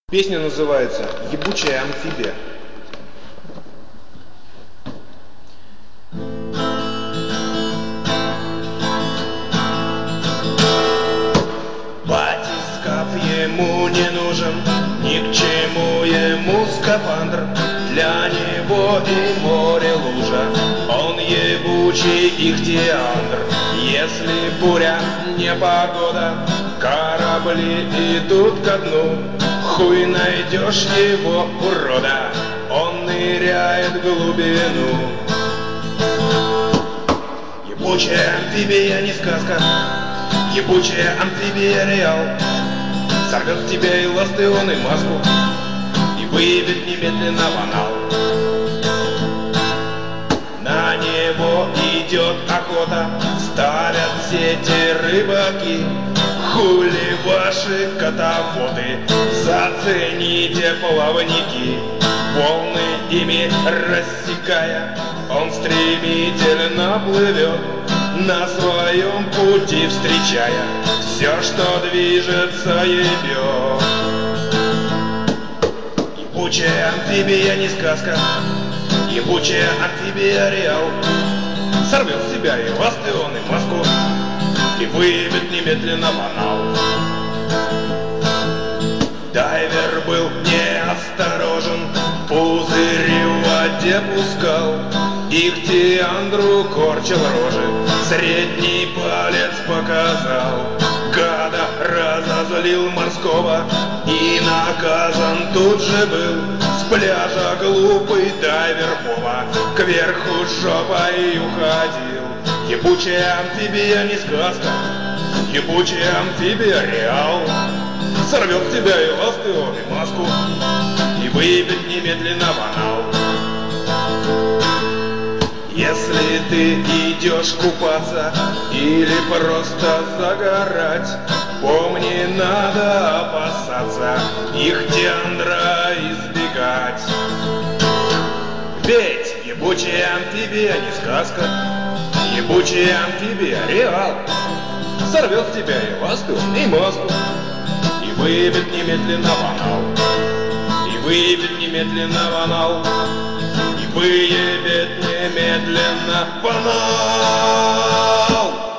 Песня называется «Ебучая амфибия». Батискаф ему не нужен, ни к чему ему скафандр. Для него и море лужа, он ебучий ихтиандр. Если буря, непогода, корабли идут ко дну, хуй найдешь его, урода, он ныряет в глубину. Ебучая амфибия не сказка, ебучая амфибия реал. Сорвет с тебя и ласты он, и маску, и выявит немедленно в анал. На него идет охота, ставят сети рыбаки. Хули ваши котофоты, зацените плавники. Волны ими рассекая, он стремительно плывет, на своем пути встречая все, что движется, ебет. Ебучая амфибия не сказка, ебучая амфибия реал. Сорвет с себя и ласты он, и маску, и выявит немедленно в анал. Дайвер был неосторожен, пузыри в воде пускал, ихтиандру корчил рожи, средний палец показал. Гада разозлил морского и наказан тут же был. С пляжа глупый дайвер Вова кверху жопой уходил. Ебучая амфибия не сказка, ебучая амфибия реал. Сорвет с тебя и ласты он, и маску, и выявит немедленно в анал. Если ты идешь купаться или просто загорать, помни, надо опасаться ихтиандра избегать. Ведь ебучая амфибия не сказка, ебучая амфибия реал. Сорвет с тебя и ласты он, и маску, и выявит немедленно в анал. И выявит немедленно в анал. И выявит немедленно в анал.